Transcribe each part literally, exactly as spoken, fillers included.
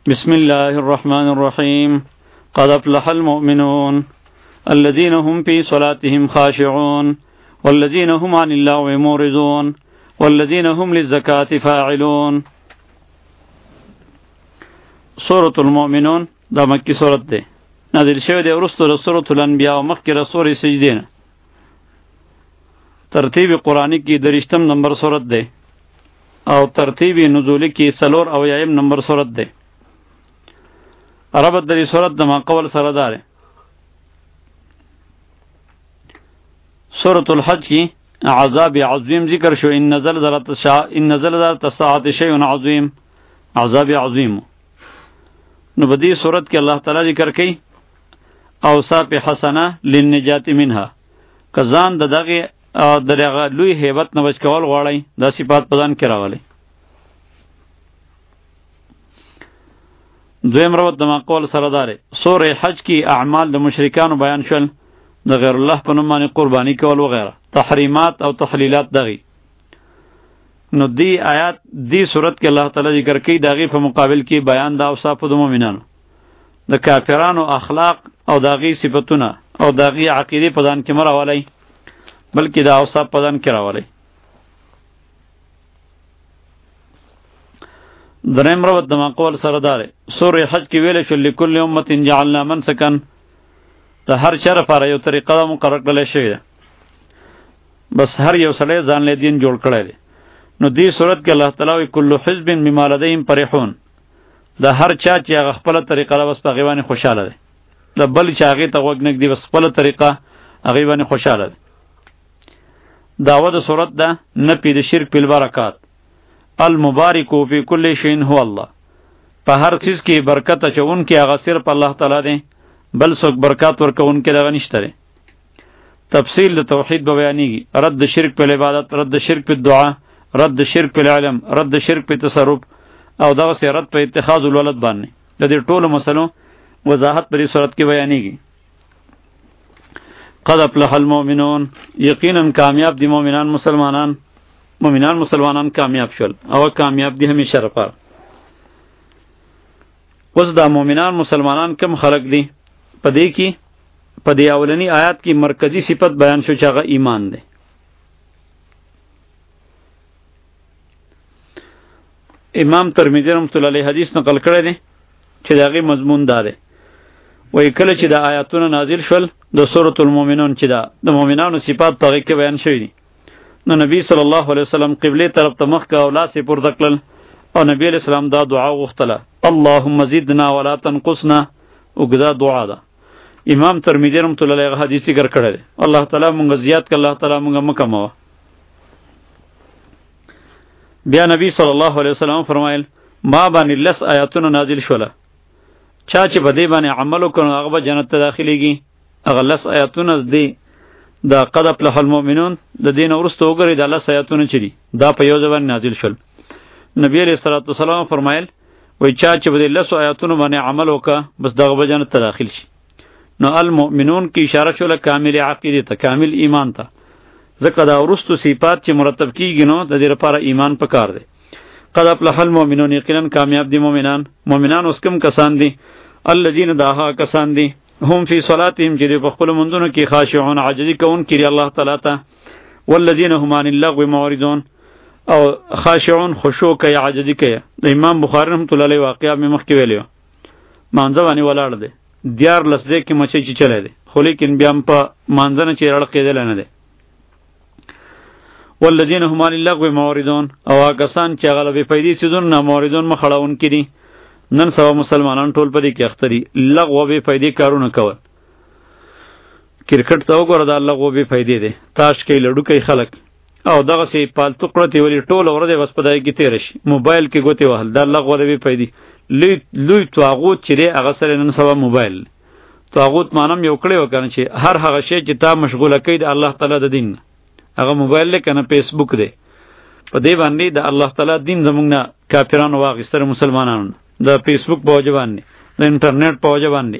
بسم الله الرحمن الرحيم قد أفلح المؤمنون الذين هم في صلاتهم خاشعون والذين هم عن اللغو معرضون والذين هم للزكاة فاعلون. سورة المؤمنون دا مکی سورت ده نازل شوه ده ورستو ده سورة الانبیاء و مخی رسول سجدین. ترتیب قرآنی کی درشتم نمبر سورت ده او ترتیب نزولی کی سلور او یایم نمبر سورت ده. عربت دری سورت دما قول سرداره. سورة الحج کی عذاب عظیم ذکر شو ان نزل ذرات الشا ان نزل ذرات الساعت شیء عظیم عذاب عظیم. نو بدی صورت کې الله تعالی ذکر کوي اوصاف حسنه للنجات منها کزان د دغه دغه لوی هیبت نه بچ کول غواړي دا صفات پدان کې راغلي. دویم روت د مقول سردار سوره حج کی اعمال د مشرکانو بیان شول د غیر الله په نوم باندې قربانی کول وغیرہ تحریمات او تحلیلات دغی. نو دی آیات دی صورت کې الله تعالی ذکر کوي داغي په مقابل کې بیان د اوصاف د مؤمنانو د کافرانو اخلاق او داغي صفاتونه او داغي عقیده پدان کې مراولای بلکې د اوصاف پدان کې راولای. دریم روت د مقول سردار سوره حج کې ویل شو لكل امه جعلنا منسكا د هر چا لپاره یو طریقه مقرر کړل شوی ده بس هر یو سړی ځان له دین جوړ کړی دی. نو دی صورت کې الله تعالی وی کل حزب بما لديهم فرحون د هر چا چې هغه خپل طریقه له بس په غیبانه خوشاله دی د بل چې هغه ته وګ نګ دی بس خپل طریقه هغه باندې خوشاله دی. داوه د صورت ده نه پی د شرک په برکات المبارک فی کل شیء هو الله په هر چیز کې برکت اچون کې هغه صرف الله تعالی دی بل څوک برکات ورکون کې دغه نشته. تفصیل د توحید به بیانېږي رد شرک په عبادت رد شرک په دعا رد شرک په علم رد شرک په تصرف او دغه سي رد په اتخاذ الولد باندې د دې ټولو مسلو وضاحت په دې صورت کې بیانېږي. قد افلح المؤمنون یقینا کامیاب دي مؤمنان مسلمانان مؤمنان مسلمانان کامیاب شول او کامیاب دي همیشه لپاره. اوس دا مؤمنان مسلمانان کم خلق دي په دې کې په دې اولنی آیات کې مرکزی صفت بیان شو چې هغه ایمان دی. امام ترمذی رحمۃ اللہ علیہ حدیث نقل کړی دی چې داغه مضمون دا دی وای کله چې د آیاتونه نازل شول د سورۃ المؤمنون چې دا د مؤمنانو صفات په کې بیان شوی دي نو نبی صلی الله علیه وسلم قبله طرف ته مخ کا او لاس پر دکل او نبی علیہ السلام دا دعا وغوښتله اللهم زدنا ولا تنقصنا وګدا دعا ده. امام ترمذی رحمۃ اللہ علیہ حدیث ذکر کړی دی الله تعالی مونږ زیات ک الله تعالی مونږ مکمو. بیا نبی صلی الله علیه وسلم فرمایل ما باندې لس آیاتونه نازل شوله چا چې په دې باندې عمل وکړي هغه به جنت ته داخليږي. هغه لس آیاتونه دي د قد افلح المؤمنون د دین ورسته وګورئ د لس آیاتونه چې دي دا په یو ځای نازل شول. نبی علیہ الصلوۃ والسلام فرمایل وای چا چې په دې لس آیاتونو باندې عمل وکړي بس دغه به جنت ته داخل شي. نو المؤمنون کی اشاره شوله کامل عقیده ته کامل ایمان ته ځکه دا ورستو صفات چې مرتب کیږي نو د دې لپاره ایمان پکار دی. قد افلح المؤمنون یقینا کامیاب دي مؤمنان. مؤمنان اوس کوم کسان دي الذين داها کسان دي هم فی صلاتهم چې په خپل منځونو کې خاشعون عاجزي کوون کړي الله تعالی ته والذین هم عن اللغو معرضون او خاشعون خشوع کوي عاجزي کوي. د امام بخاری رحمۃ اللہ علیہ واقعا مې مخکې ویلو مانځه باندې ولاړ دی دیار لس دې کې مچې چې چلے دی خو لیکن بیا په مانځنه چې رړ کېدل نه دی. والذین هم عن اللغو معرضون او کسان چې هغه به فائدې سيزون نه معرضون مخړهون کړي. نن سبا مسلمانان ټول په دې کې اختري لغو به فائدې کارونه کول. کرکټ ته وګوره دا لغو به فائدې دي تاش کې لډو کې خلک او دغه سي پالتو کړتي ولی ټول ورځ بس په دای کې تیر شي موبایل کې ګوتې وهل دا لغو به فائدې لوی لوی توغوت چې هغه سره نن سبا موبایل توغوت مانم یو کړي وکنه چې هر هغه شی چې تا مشغوله کوي د الله تعالی د دین هغه موبایل لکنه فیسبوک دی په دې باندې د الله تعالی دین زمونږ نه کافرانو واغستره مسلمانانو د فیسبوک په وجه باندې د انټرنیټ په وجه باندې.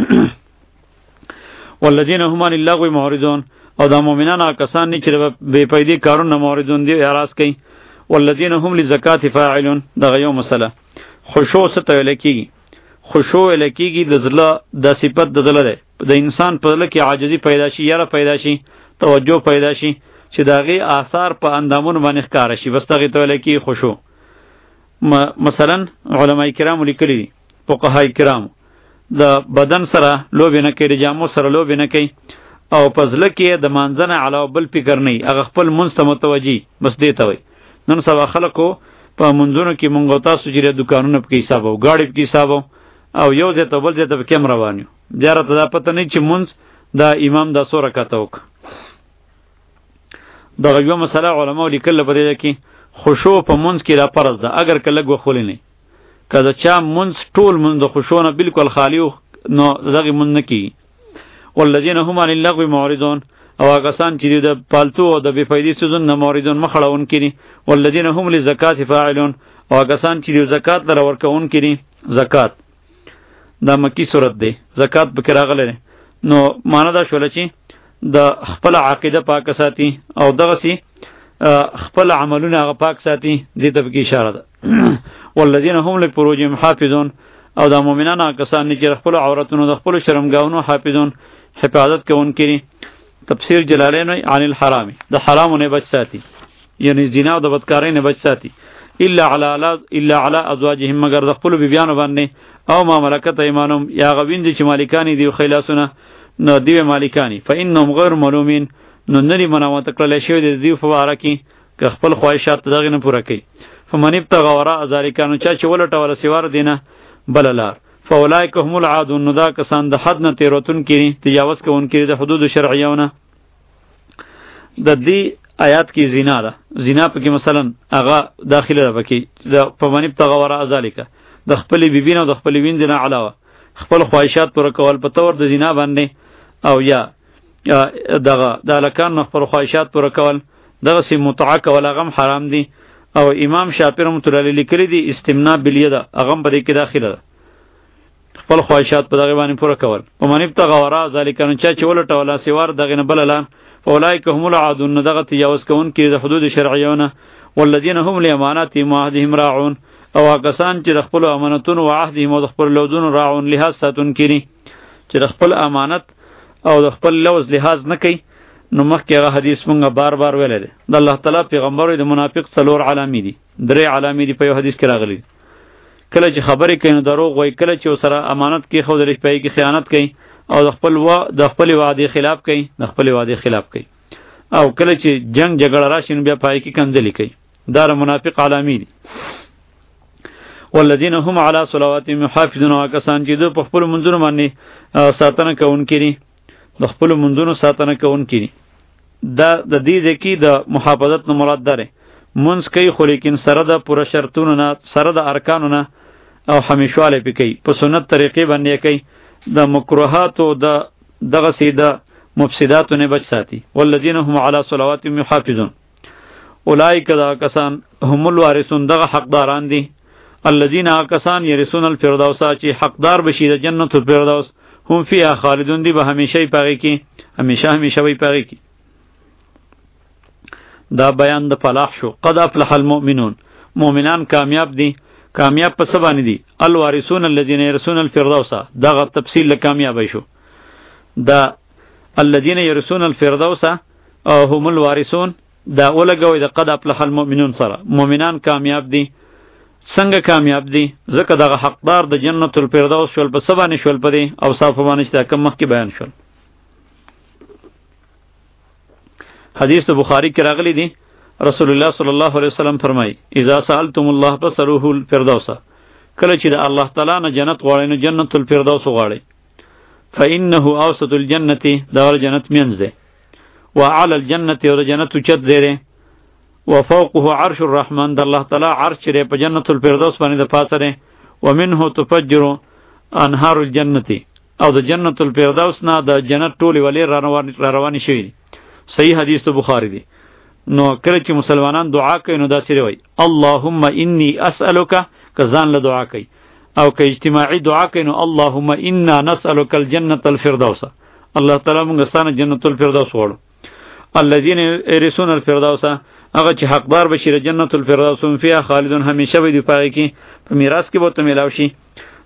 والذین هم عن اللغو معرضون او دا مؤمنان کسان چې بے فایدې کارونه معرضون دي اعراض کوي. والذین هم للزکات فاعلون دغه یو مسله خشوع څه ته ویل کیږي خشوع لکیږي د زړه د صفت د زړه ده د انسان په زړه کې عاجزي پیدا شي یاره پیدا شي توجه پیدا شي چې داغي آثار په اندامونو باندې ښکار شي بس دغه ته لکی خشوع. مثلا علماء کرام لیکلي فقهای کرام د بدن سره لوبې نه کوي، د جامو سره لوبې نه کوي او په زړه کې د مانځنه علاوه بل فکر نه هغه خپل منځ ته متوجي بس دې ته وي. نن سبا خلکو په منځونو کې مونږ تاسو چې دکانونه په حساب او گاډي په حساب او یو ځای ته بل ځای ته کم روان یو بیا راته دا پته نه چې منځ دا امام دا سو رکعته وک. دغه یو مسله علماء لیکل په دې کې خشوع په منځ کې را فرض ده اگر کله غوښولې نه کله چا منځ ټول منځ د خشوع نه بالکل خالی نو دغه منځ نه کی. والذین هم عن اللغو معرضون او هغه کسان چې د پالتو او د بې فایدې سيزونو نه معرضون مخړون کړي. والذین هم للزکات فاعلون او هغه کسان چې د زکات لپاره ورکون کړي. زکات دا مکی صورت دی زکات به راغله نو معنا دا شول چې د خپل عقیده پاک ساتي او دغه سي خپل عملونه هغه پاک ساتي دې ته به اشاره ده. والذین هم لفروجهم حافظون او د مؤمنانو کسان چې خپل عورتونو د خپل شرمګاونو حافظون حفاظت کوونکي. تفسیر جلالین عن الحرام د حرامو نه بچ ساتي یعنی زنا او د بدکارۍ نه بچ ساتي الا علی الا علی ازواجهم مگر د خپل بیبیانو باندې او ما ملکت ایمانهم یا غوین چې مالکانی دی خلاصونه نو دی مالکانی فانهم غیر ملومین نو نری مناوت کړل شوی دی دی فواره کی که خپل خواهشات دغه نه پوره کوي. فمن ابتغى وراء ذلك نو چا چې ولټه ولا سیوار دینه بللار فاولئک هم العادون نو دا کسان د حد نه تیروتون کړي تجاوز کوونکي د حدود شرعیونه. د دې آیات کې زنا ده زنا پکې مثلا هغه داخله ده پکې د فمن ابتغى وراء ذلك د خپل بیبینو د خپل وین نه علاوه خپل خواهشات پوره کول په تور د زنا باندې او یا دغه د لکان خپل خواهشات پوره کول دغه سی متعه کول هغه حرام دي. او امام شافعی رحمۃ اللہ علیہ لیکلی دی استمناء بالیه هغه په دې کې داخله ده خپل خواهشات په دغه باندې پوره کول. په من ابتغى وراء ذلك نو چا چې ولټه ولا سیوار دغه نه بللان اولئک هم العادون دغه تجاوز کوونکي د حدود شرعیونه. والذین هم لاماناتهم وعهدهم راعون او کسان چې د خپل امانتونو او عهدهم او د خپل لوزونو راعون لحاظ ساتون کړي چې د خپل امانت او د خپل لوز لحاظ نه کوي. نو مخکې هغه حدیث مونږه بار بار ویل دي د الله تعالی پیغمبر د منافق څلور علامې دي درې علامې دي په یو حدیث کې راغلي. کله چې خبرې کوي نو دروغ وایي کله چې سره امانت کې خو درې پای کې خیانت کوي او د خپل وا د خپل وعده خلاف کوي د خپل وعده خلاف کوي او کله چې جنگ جګړه راشي نو بیا پای کې کنځلې کوي. دا منافق علامې دي. والذین هم علی صلواتهم یحافظون وکسان چې په خپل منځونو باندې ساتنه کوونکي دي د خپل منځونو ساتنه کوونکي دي. دا د دې ځکه د محافظت نه مراد ده منځ کوي خو لیکن سره د پوره شرطونو نه سره د ارکانو نه او همیشواله پې کوي په سنت طریقې باندې کوي د مکروهات او د دغه سیده مفسدات نه بچ ساتي. والذین هم علی صلواتهم یحافظون اولئک دا کسان هم الوارثون دغه حقداران دي. الذين کسان یرثون الفردوس چې حقدار بشي د جنت الفردوس هم فيها خالدون دي به همیشه پاږي کی همیشه همیشه وي پاږي کی. دا بیان د فلاح شو. قد افلح المؤمنون مؤمنان کامیاب دي. کامیاب په څه باندې دي؟ الوارثون الذين يرثون الفردوس دغه تفصیل له کامیابی شو. دا الذين يرثون الفردوس او هم الوارثون دا ولګوي د قد افلح المؤمنون سره مؤمنان کامیاب دي. څنګه کامیاب دي؟ ځکه دغه حقدار د جنت الفردوس شول په څه باندې شول په دې او صاف باندې چې کوم مخکې بیان شول. حدیث بخاری کې راغلی دی رسول الله صلی الله علیه وسلم فرمایي اذا سالتم الله فسروه الفردوس کله چې د الله تعالی نه جنت غواړئ نو جنت الفردوس غواړئ. فانه اوسط الجنه دا جنت مینځ ده واعلى الجنه او جنت چت ده وفوقه عرش الرحمن د الله تعالی عرش لري په جنت الفردوس باندې د پاسه ده. ومنه تفجر انهار الجنه او د جنت الفردوس نه د جنت ټولي ولی را روان شي. صحیح حدیث تو بخاری دی. نو کله چې مسلمانان دعا کوي نو دا سری وای اللهم انی اسالک کزان له دعا کوي او که اجتماعي دعا کوي نو اللهم انا نسالک الجنه الفردوس الله تعالی موږ ستانه جنت الفردوس وړو. الذين يرثون الفردوس هغه چې حقدار بشي جنت الفردوس هم فيها خالدون همیشه وي دی پاره کې په میراث کې به ته ملاوي شي.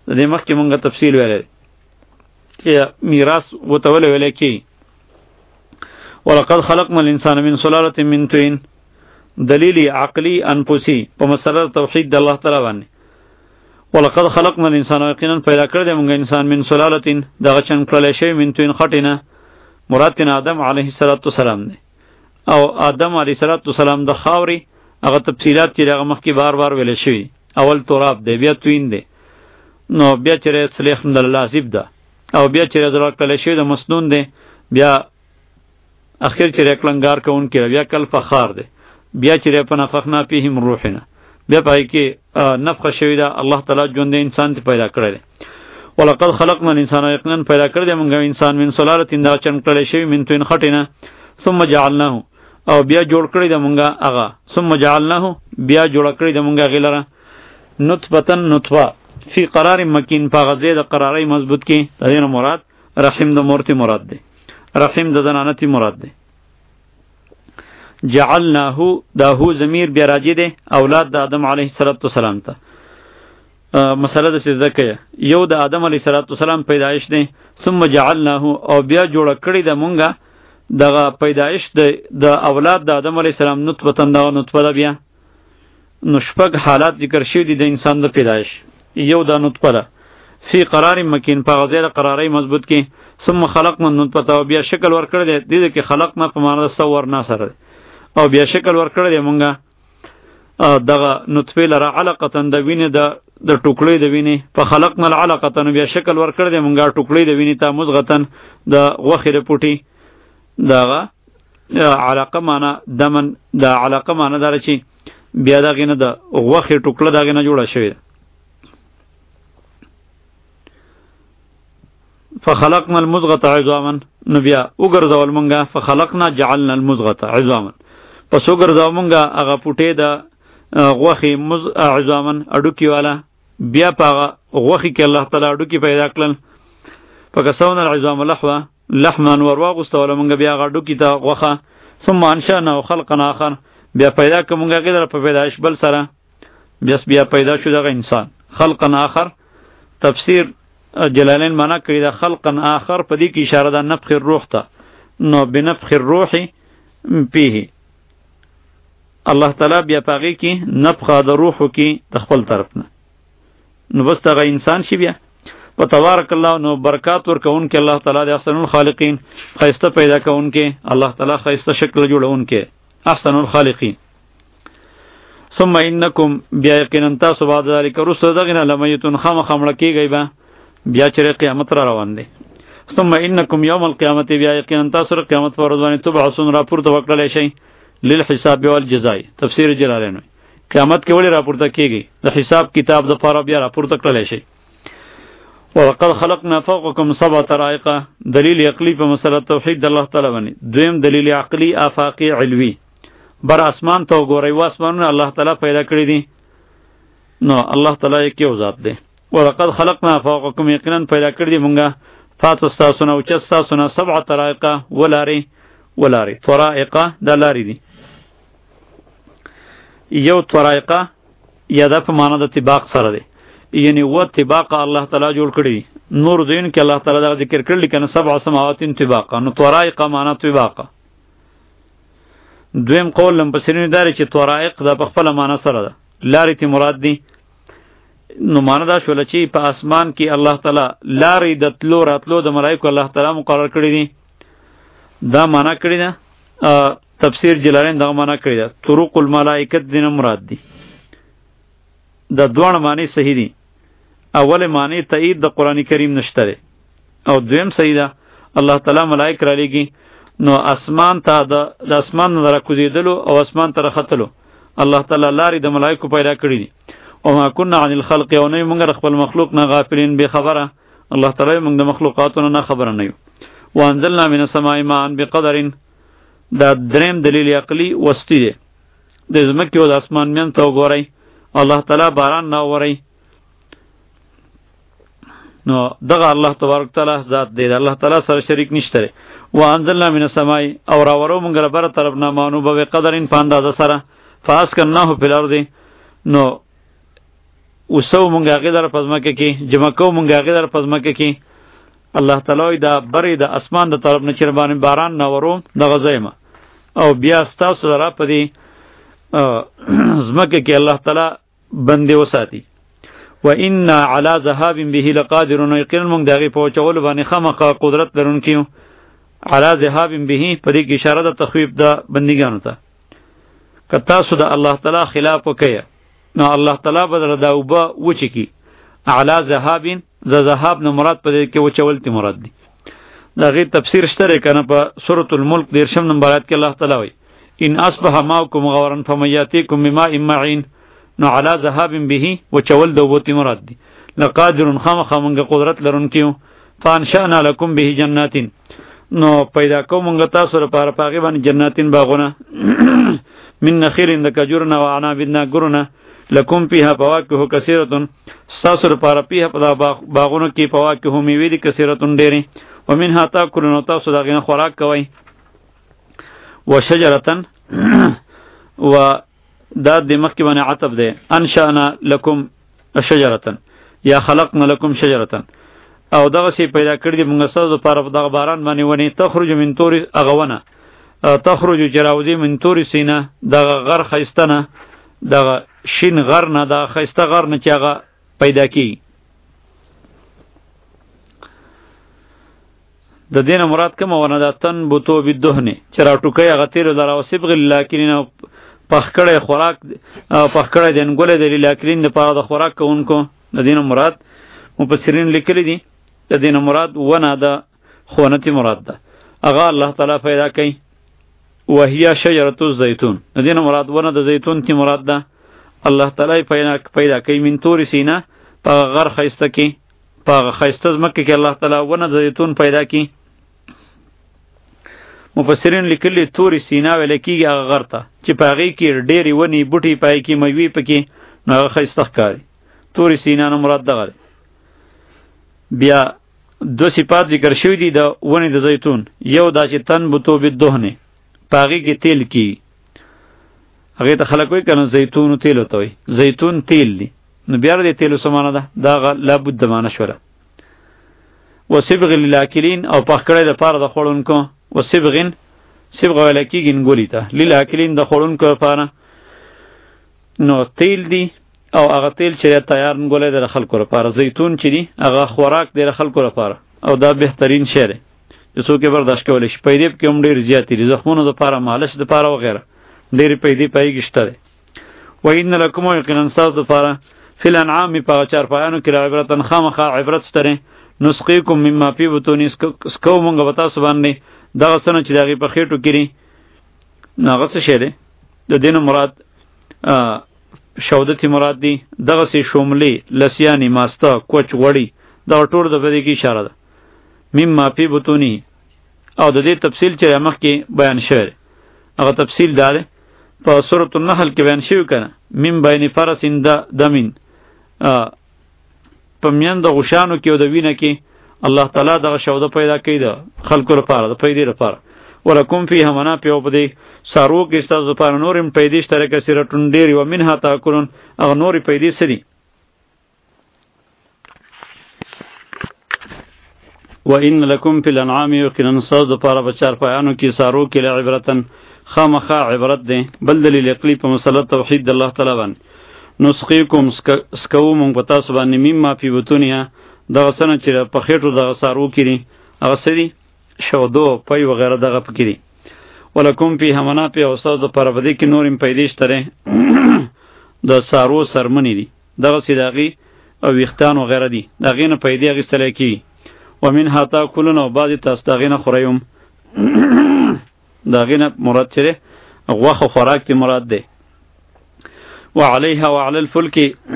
د دې مخکې مونږه تفصیل ویلی چې میراث ورته ولې ویلی کېږي. ولقد خلقنا الانسان من سلالة من طين، دلیل عقلی انفسی په مسله توحید د الله تعالی باندې. ولقد خلقنا الانسان، یقینا پیدا کړی دی موږ انسان من سلالة دغه چن کړلی شوی من طين خټینه، مراد تینا آدم علیه السلام دی. او آدم علیه السلام د خاورې هغه تفصیلات چې هغه مخکې بار بار ویل شوي، اول تراب دی، بیا طين دی، نو بیا چې صلیخ من اللازب ده، او بیا چې زړه کړلی شوی د مسنون دی، بیا اخر چې کلنګار کوونکی بیا کل فخار دی، بیا چې فنفخنا فیه من روحنا، بیا پای کې نفخه شوی ده، الله تعالی ژوند انسان ته پیدا کړی دی. ولقد خلقنا الانسان، یقینا پیدا کړی دی موږ انسان من سلالة دا چن کړلی شوی من طين خټینه، ثم جعلناه، او بیا جوړ کړی دی موږ هغه، ثم جعلناه بیا جوړ کړی دی موږ هغې لره نطفة نطفه فی قرار مکین، په غزې د قرارۍ مضبوط کې، د دې نه مراد رحم د مور تی مراد دی، رحم د زنانه تی مراد دی. جعلناه دا هو ضمیر بیا راجع دی اولاد د آدم علیه السلام ته. مسله د سجده کې یو د آدم علیه السلام پیدایش دی، ثم جعلناه او بیا جوړ کړی د مونږه دغه پیدایش د د اولاد د آدم علیه السلام نطفه دا نطفه ده. بیا نو شپږ حالات ذکر شوي دي د انسان د پیدایش. یو دا نطفه ده فی قرار مکین، په غزې د قرارۍ مضبوط کې، ثم خلقنا النطفه، او بیا شکل ورکړی دی، دې کې خلقنا په معنی د صورنا سره، او بیا شکل ورکړی دی مونږه دغه نطفه لره علقه د وینې د د ټوکړې د وینې، په خلقنا العلقه، نو بیا شکل ورکړی دی مونږه ټوکړې د وینې ته مزغتن د غوښې د پوټي. دغه علاقه معنی دمن، د علاقه معنی داره چې بیا دغې نه د غوښې ټوکړه دغې نه جوړه شوې ده. فخلقنا المزغة عظاما، نو بیا وګرځول مونږه فخلقنا جعلنا المزغة عظاما، پس وګرځول مونږه هغه پوټې د غوښې مز عظاما اډوکي والا، بیا په هغه غوښې کې الله تعالی اډوکي پیدا کړل. فکسونا العظام لحوا لحما، ورواغوستوله مونږه بیا هغه اډوکي ته غوښه، ثم انشأناه خلقا آخر، بیا پیدا کړه مونږ هغې لره په پیدایش بل سره، بیا بیا پیدا شو دغه انسان خلقا آخر. تفسیر جلالین معنا کړی دا خلقا آخر، په دې کې اشاره ده نفخ الروح ته، نو بنفخ الروح فيه، الله تعالی بیا په هغې کې نفخه د روحو کې د خپل طرف نه، نو بس دغه انسان شي. بیا په تبارک الله، نو برکات ورکوونکی الله تعالی د احسن الخالقین، ښایسته پیدا کوونکی الله تعالی، ښایسته شکل جوړوونکی احسن الخالقین. ثم انکم، بیا یقینا تاسو بعد ذلک وروسته دغې نه لمیتون، خامخا مړه کېږئ به، بیا چې قیامت را روان دی. ثم انکم یوم القیامت، بیا یقینا تاسو د قیامت په ورځ باندې تبعثون راپورته وکړلی شئ للحساب والجزای. تفسیر جلالین وایي قیامت کې ولې راپورته کېږي؟ د حساب کتاب دپاره بیا راپورته کړلی شئ. ولقد خلقنا فوقکم سبع طرائق، دلیل عقلی په مسله توحید د الله تعالی باندې. دویم دلیل عقلی آفاقی علوی، بر اسمان ته وګورئ، و اسمانونه الله تعالی پیدا کړي دي، نو الله تعالی یک یو ذات دی. ولقد خلقنا فوقکم، یقینا پیدا کړی دی مونږه فات استاسونه او چست استاسونه سبع طرائق ولاری ولاری طرائق د لاری دي. یو طرائق یا د په معنا د طباق سره دی، یعنی و طباق الله تعالی جوړ کړی دی. نور دین کې الله تعالی دا ذکر کړل کنه سبع سماوات طباق، نو طرائق معنا طباق. دویم قول لم پسرین داری چې طرائق دا په خپل معنا سره ده، لاری تی مراد دی. نو معنا دا شول چې په اسمان کې الله تعالی لارې د تلو راتلو د ملائکو الله تعالی مقرر کړی دي، دا معنا کړی ده. تفسیر جلالین دا معنا کړی ده طرق الملائکه دین مراد دي. دا دوه معنی صحیح دي. اول معنی تایید د قران کریم نشته ده، او دویم صحیح ده الله تعالی ملائک را لېږي، نو اسمان ته د اسمان نه راکوزیدلو او اسمان ته راختلو الله تعالی لارې د ملائکو پیدا کړی دي. وما كنا عن الخلق، او نه موږ خپل مخلوق نه غافلین بے خبره، الله تعالی موږ د مخلوقاتونو نه خبره نه یو. وانزلنا من السماء ماء بقدر، دا دریم دلیل عقلی وستی دی. د ځمکې او د اسمان مین ته وګورئ، الله تعالی باران نه اوري، نو دغه الله تبارک تعالی ذات دی، الله تعالی سره شریک نشته. وانزلنا من السماء، او راورو موږ له بره طرف نه مانو به قدرین په اندازه سره، فاسکناه فی الارض، نو وسو مونږ هغه در پزماکه کې جمع کو مونږ هغه در پزماکه کې الله تعالی دا بری د اسمان د طرف نه چر باندې باران نورو د غزایمه او بیا ستاسو را پدی زمکه کې الله تعالی بندي وساتي و ان علی ذهاب به لقادرون یقینا مونږ دغه په چول باندې خامخا قدرت لرونکیو علی ذهاب به په دې کې اشاره د تخویب د بندګانو ته کتا سو د الله تعالی خلاف وکیا نو الله تعالی بدل دا وبا وچ کی اعلی ذهاب ز ذهاب نو مراد په دې کې وچولتی مراد دی دا غي تفسیر شته کنه په سورۃ الملک دیرشم نمبر آیت کې الله تعالی وایي ان اصبح ماؤکم غورا فمیاتیکم بماء معین نو علی ذهاب به وچول دوبوتی مراد دی لقادر خامخ منګه قدرت لرونکیو فانشأنا لكم به جنات نو پیدا کوم منګه تاسو لپاره پاغي باندې جناتین باغونه من نخیل د کجورنا و عناب نګورنا لکم فیها فواکه کثیرة تاسو لپاره پیه په باغونو کې فواکه میوې دي کثیرة ډېرې ومنها تاکلون تاسو دغه خوراک کوئ وشجرة و دا د مخکې باندې عطب دی انشأنا لکم شجرة یا خلقنا لکم شجرة او دغه سی پیدا کړی دی موږ تاسو لپاره په دغه باران باندې ونی تخرج من تور اغونه تخرج جراودی من تور سینه دغه غر خیستنه دغه شین غر نه دغه خیسته غر نه چې هغه پیدا کی د دینه مراد کوم ونه د تن بوتو بدهنه چې را ټوکي هغه تیر لاره او سبغ لکن پخکړې خوراک پخکړې دین ګولې د لکلین د پاره د خوراک کوونکو د دینه مراد مفسرین لیکلي دي د دینه مراد ونه د خونتی مراد ده هغه الله تعالی پیدا کړي وهي شجره الزيتون د دینه مراد ونه د زیتون تی مراد ده الله تعالی پیدا پیدا کړي من تور سینه په غر خیسته کې په خیسته زمکه کې الله تعالی ونه د زیتون پیدا کړي مفسرین لیکلی توري سینا ویل کیږي هغه غر ته چې پاغي کې ډېری ونی بوټي پای کې میوي پکې نو هغه خیسته ښکاري توري سینا نه مراد دغه بیا دو صفات ذکر شوی دي د ونی د زیتون یو دا چې تن بوتو بدهنه پاغي کې تیل کی هغه ته خلک وایي کنه زیتون تیل وته وي زیتون تیل دی نو بیا د تیلو سمانه ده دا لابد معنی شوره وسبغ للاکلین او پخکړې د پاره د خورونکو وسبغن سبغ ولکیګین ګولی ته للاکلین د خورونکو لپاره نو تیل دی او هغه تیل چې تیار نګولې د خلکو لپاره زیتون چې دی هغه خوراک د خلکو لپاره او دا بهترین شی دی چې څوک برداشت کولی شي پیدې کې هم ډېر زیات دي زخمونو لپاره مالش لپاره وغیره ډېر پیدې پایګشته دی و ان لکم یقینا ساز لپاره فی الانعام په چار پایانو کې عبرت خامخا عبرت ستره نسقیکم مما فی بطون اسکو مونږ وتا سبحانه دغه سنه چې دغه په خېټو کړي ناغه څه شه ده د دین مراد شودتی مراد دی دغه سي شوملی لسیانی ماستا کوچ وړي دا ټول د بده کی اشاره ده مما فی بطونی او د دې تفصیل چې مخ کې بیان شوی هغه تفصیل دار په سورۃ النحل کې بیان شوی کنه مم بین فرسین د دمین په میان د غشانو کې او د وینه کې الله تعالی دغه شوده پیدا کړي ده خلکو لپاره د پیدې لپاره ولکم فیها منافع او بده سارو کې ستاسو لپاره نورم پیدې شته کثیره ټونډيري و منها تاکلون هغه نورې پیدې سدي و ان لکم فی الانعام یقینا ساز لپاره بچار پایانو کې سارو کې لعبرتن خامخا عبرت ده بل دلیل عقلی په مسله توحید د الله تعالی باندې نسقیکم سکو مونږ پتا سبحانه مما فی بطونها دغه سنه چې په خېټو دغه سارو کړي هغه سړي شودو پي وغیرہ دغه پکړي ولکم فی منافع او استاد پر بده کې نورم پیدې شته د سارو سرمنی دي دغه سیداغي او وختان وغیرہ دي دغه نه پیدې غستل کی ومن هتا کلون او بعضی تاسو دغه نه خوریم دغه نه مراد چره غوخه خوراک تی مراد ده وعليها وعلى الفلك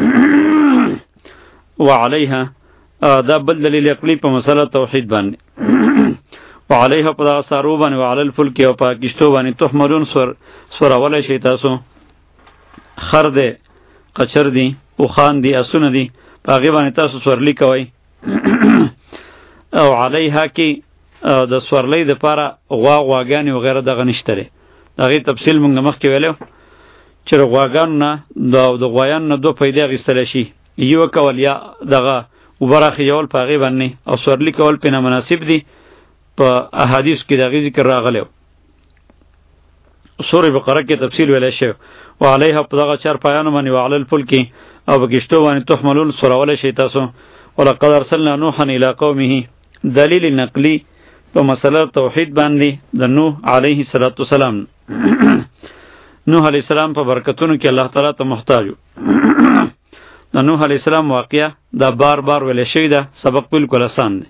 وعليها دا بل دلیل عقلی په مسله توحید باندې وعليها په دا سارو باندې وعلى الفلك او په کشتو باندې تحملون سور سور اوله شي تاسو خر دې قچر دي او خان دي اسونه دي په هغه باندې تاسو سورلی کوي او عليها کې د سورلی د پاره غوا غواګانی او غیره دغه نشته دغه تفصیل مونږ مخکې ویلو چې غواګان نه د غوایان نه دو پیدا غستل شي یو کول یا دغه وبراخي یول په هغې باندې او سورلي کول پې نامناسب دي. په احادیث کې د هغې ذکر راغلی و. سورې بقره کې تفصیل ویلی شوی و علیها په دغه چار پایانو باندې و علی الفلک او په کشتو باندې تحملون سورولی شئ تاسو. ولقد ارسلنا نوحا الی قومه دلیل نقلی په مسله توحید باندې د نوح علیه السلام. نوح علیه السلام په برکتونو کې الله تعالی ته محتاج و. د نوح علیه السلام واقعه دا بار بار ویل شوی ده، سبق بالکل آسان دی.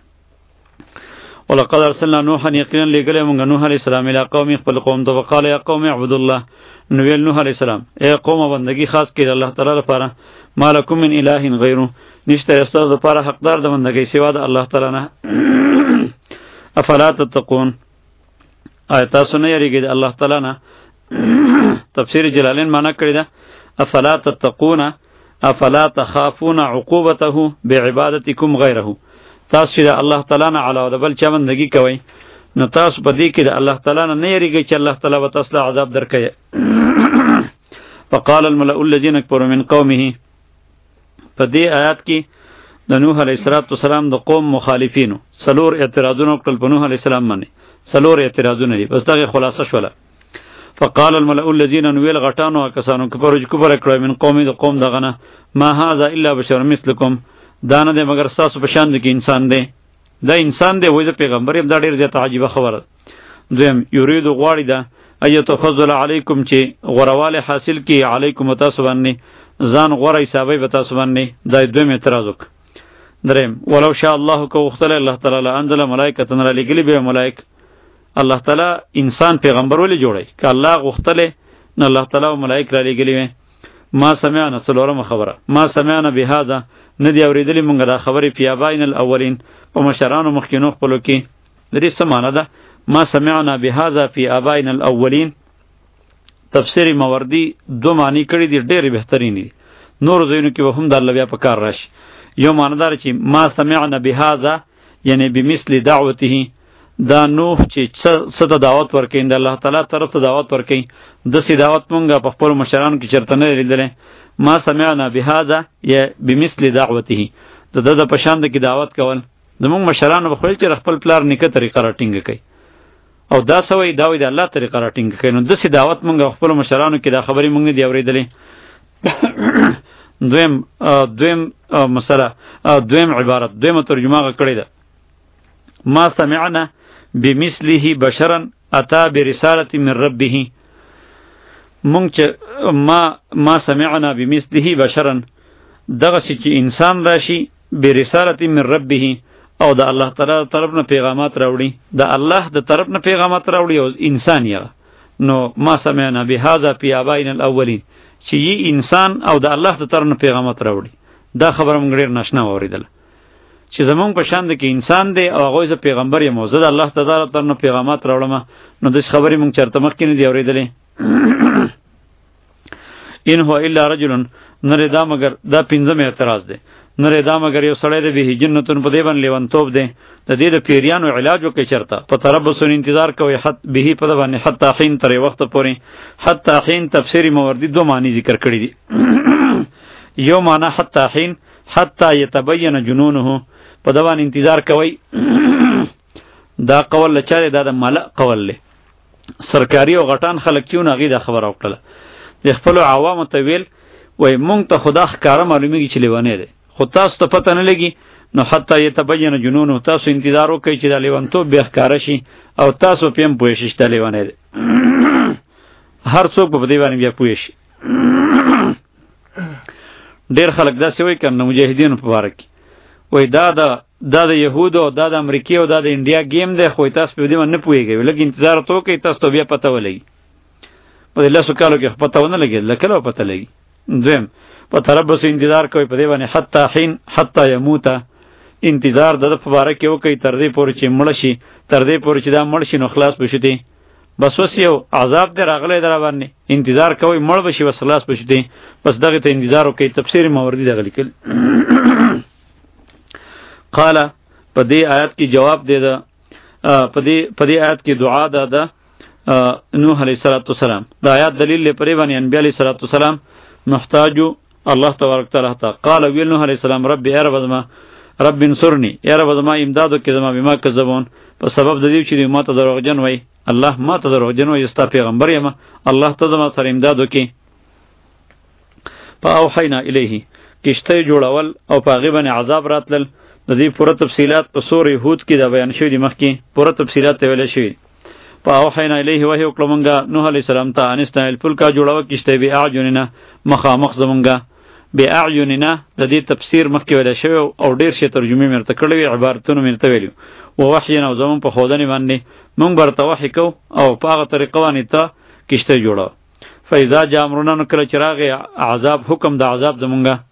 ولقد ارسلنا نوحا یقینا لګلی مونږ نوح علیه السلام الی قوم خپل قوم ته وقال یا قوم اعبدوا الله. نو ویل نوح علیه السلام ای قوم بندگی خاص کړئ الله تعالی لپاره. ما لکم من اله غیره نشته ستاسو لپاره حقدار د بندګۍ سوا د الله تعالی نه. افلا تتقون آیا تاسو نه یریږئ د الله تعالی نه؟ تفسیر جلالین معنی کړی ده افلا تتقون افلا تخافون عقوبته بعبادتکم غیره. تاسو چې د الله تعالی نه علاوه د بل چا بندګي کوئ نو تاسو په دې کې د الله تعالی نه نه یریږئ چې الله تعالی به تاسو له عذاب درکوي. فقال الملأ الذين كفروا من قومه. په دې آیات کې د نوح علیه السلام د قوم مخالفینو څلور اعتراضونه وکړل په نوح علیه السلام باندې. څلور اعتراضونه دي، بس دغه خلاصه شوله. فقال الملأ الذين نویل غټانو کسانو کفروا چې کفر کړی من قومي د قوم دغه نه ما هذا الا بشر مثلکم دا نه دی مگر ستاسو په شان دی کې انسان دی. دا انسان دی وایي زه پیغمبر یم. دا ډېر زیاته عجیبه خبره. دویم یریدو غواړي ده ایتفضل علیکم چې غوروالی حاصل کړي علیکم تاسو باندې ځان غوره حسابوي به تاسو باندې. دا دویم اعتراض وکړه. دریم ولو شاء الله که غوښتلی الله تعالی لانزل ملائکة رالیږلي به ملائک. الله تعالی انسان پیغمبر ولې جوړی؟ که الله غوښتلی نو الله تعالی ملائک رالیږلي وی. ما سمعنا څلورمه خبره ما سمعنا بهذا نه دی اورېدلي مونږ دا خبرې فی آبائنا الاولین په مشرانو مخکینو خپلو کې. د دې څه معنی ده؟ ما سمعنا بهذا فی آبائنا الاولین. تفسیر ماوردی دو معنی کړي دي ډېرې بهترین دي. نور ځایونو کې به هم د الله بیا په کار راشي. یو معنی دار چې ما سمعنا بهذا یعنی بمثل دعوته دا نوح چې څه ته دعوت ورکوي د الله تعالی طرف ته دعوت ورکوي داسې دعوت مونږ په خپلو مشرانو کې چېرته نه لیدلی. ما سمعنا بهذا یا بمثل دعوته د ده د په شان کې دعوت کول. زمونږ مشرانو به خویل چې خپل پلار نیکه طریقه راټینګه کوي او دا څه وایي دا وایي د الله طریقه راټینګه کوي. نو داسې دعوت مونږ خپلو مشرانو کې دا خبرې مونږ نه دي اورېدلې. دویم دویم مسله دویم عبارت دویمه ترجمه هغه کړې ده ما سمعنا بمثله بشرا اتا برسالة من ربه. مونږ چې ما ما سمعنا بمثله بشرا دغسې چې انسان راشي برسالة من ربه او د الله تعالی طرف نه پیغامات راوړي د الله د طرف نه پیغامات راوړي او انسان یې نو ما سمعنا بهذا فی آبائنا الاولین چې یی انسان او د الله د طرف نه پیغامات راوړي. دا خبره مونږ ډېر ناشنا واورېدله چې زمونږ په شان دی کې انسان دی او هغوی زه پیغمبر یم او زه د الله تعالی طرف نه پیغامات راوړم. نو داسې خبرې مونږ چېرته مخکې نه دي اورېدلې. ان هو الا رجل نره دا مگر دا پنځم اعتراض دی نره دا مگر یو سړی دی به جنتون په دې باندې لیونتوب دی د دې د پیریانو علاج وکړي چېرته په تربصون انتظار کوي حت به په ده باندې حتی حین ترې وخته پورې. حتی حین تفسیري موردي دو معنی ذکر کړي دي. یو معنی حتی حین حتی یتبین جنونه په ده باندې انتظار کوي. دا قول له چا دی؟ دا د ملأ قول دی. سرکاري او غټان خلک چې ونه هغې دا خبره وکړله د خپلو عوامو ته ویل وایي مونږ ته خو دا ښکاره معلومیږي چې لیونی دی خو تاسو ته پته نه لګي. نو حتی یتبین جنونه تاسو انتظار وکړئ چې دا لیونتوب بیا ښکاره شي او تاسو پې هم پوه شئ چې دا لیونی دی. هر څوک به په دې باندې بیا پوه شي. ډېر خلک داسې وایي که نه مجاهدینو په باره کې وایي دا د دا د یهودو او دا د امریکې او دا د انډیا گیم دی خو تاسو په دې باندې نه پوهېږئ. لږ انتظار ورته وکړئ تاسو ته بیا پته ولګي. په دې لسو کالو کې پته ونه لګېدله کله به پته لګي. دویم په تربص انتظار کوي په دې باندې حتی حین حتی یموته انتظار د ده په باره کې وکړئ تر دې پورې چې مړه شي تر دې پورې چې دا مړ شي نو خلاص به شو دی. بس اوس یو عذاب دی راغلی دی را باندې انتظار کوئ مړ به شي بس خلاص به شو دی. بس دغې ته انتظار وکړئ. تفسیر ماوردي دغه لیکل. قال په دې آیات کې جواب دی ده په دې په دې آیات کې دعا ده ده نوح علیه السلام. د آیات دلیل لري پرې باندې انبیاء علیه السلام محتاجو الله تبارک تعالی ته قال ویل نوح علیہ السلام رب ای رب زما رب انصرنی ای رب زما امدادو کې زما بما کذبون په سبب د دې چې ما ته دروغجن وای الله ما ته دروغجن وای استا پیغمبر یم الله ته زما سره امدادو کې فاوحینا الیه کشته جوړول او په هغې باندې عذاب راتلل د دې پوره تفصیلات په سورې هود کې دا بیان شوي دي مخکې پوره تفصیلات ته ویلی شوي فاوحینا الیه وحی وکړه مونږه نوح علیه السلام ته ان استعمل الفلکه جوړوه کشته باعیننا مخامخ زمونږه باعیننا د دې تفسیر مخکې ویلی شوی او ډېر شی ترجمې مې ورته کړی وي عبارتونه مې ورته ویلي و وحینا او زمونږ په ښودنې باندې مونږ به ورته وحی کوو او په هغه طریقه باندې ته کشته جوړوه فاذا جاء امرنا نو کله چې راغی عذاب حکم د عذاب زمونږه